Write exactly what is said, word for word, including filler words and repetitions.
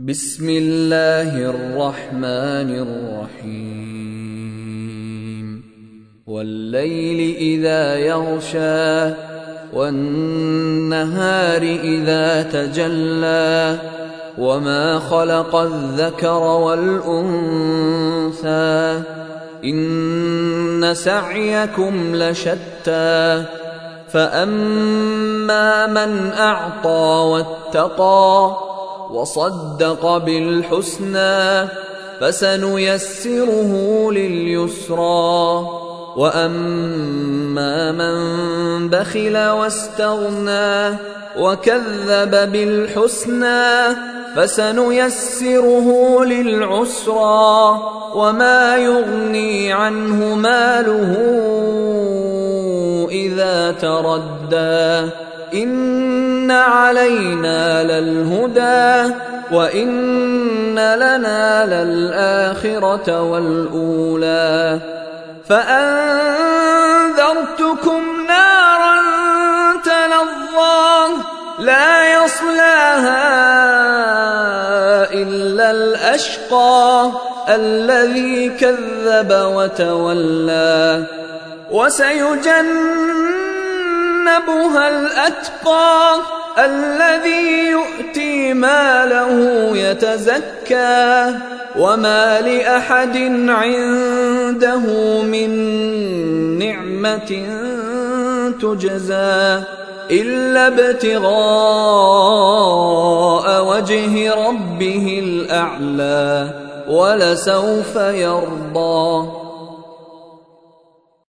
بسم الله الرحمن الرحيم والليل إذا يغشى والنهار إذا تجلى وما خلق الذكر والأنثى إن سعيكم لشتى فأما من أعطى واتقى وصدق بالحسنى فسنيسره لليسرى وأما من بخل واستغنى وكذب بالحسنى فسنيسره للعسرى وما يغني عنه ماله إذا تردى إن علينا للهدى وإن لنا للآخرة والأولى فأنذرتكم نارا تلظى لا يصلاها إلا الأشقى الذي كذب وتولى وسيجنبها الأتقى الذي يؤتي ماله يتزكى وما لأحد عنده من نعمة تجزى إلا ابتغاء وجه ربه الأعلى ولسوف يرضى.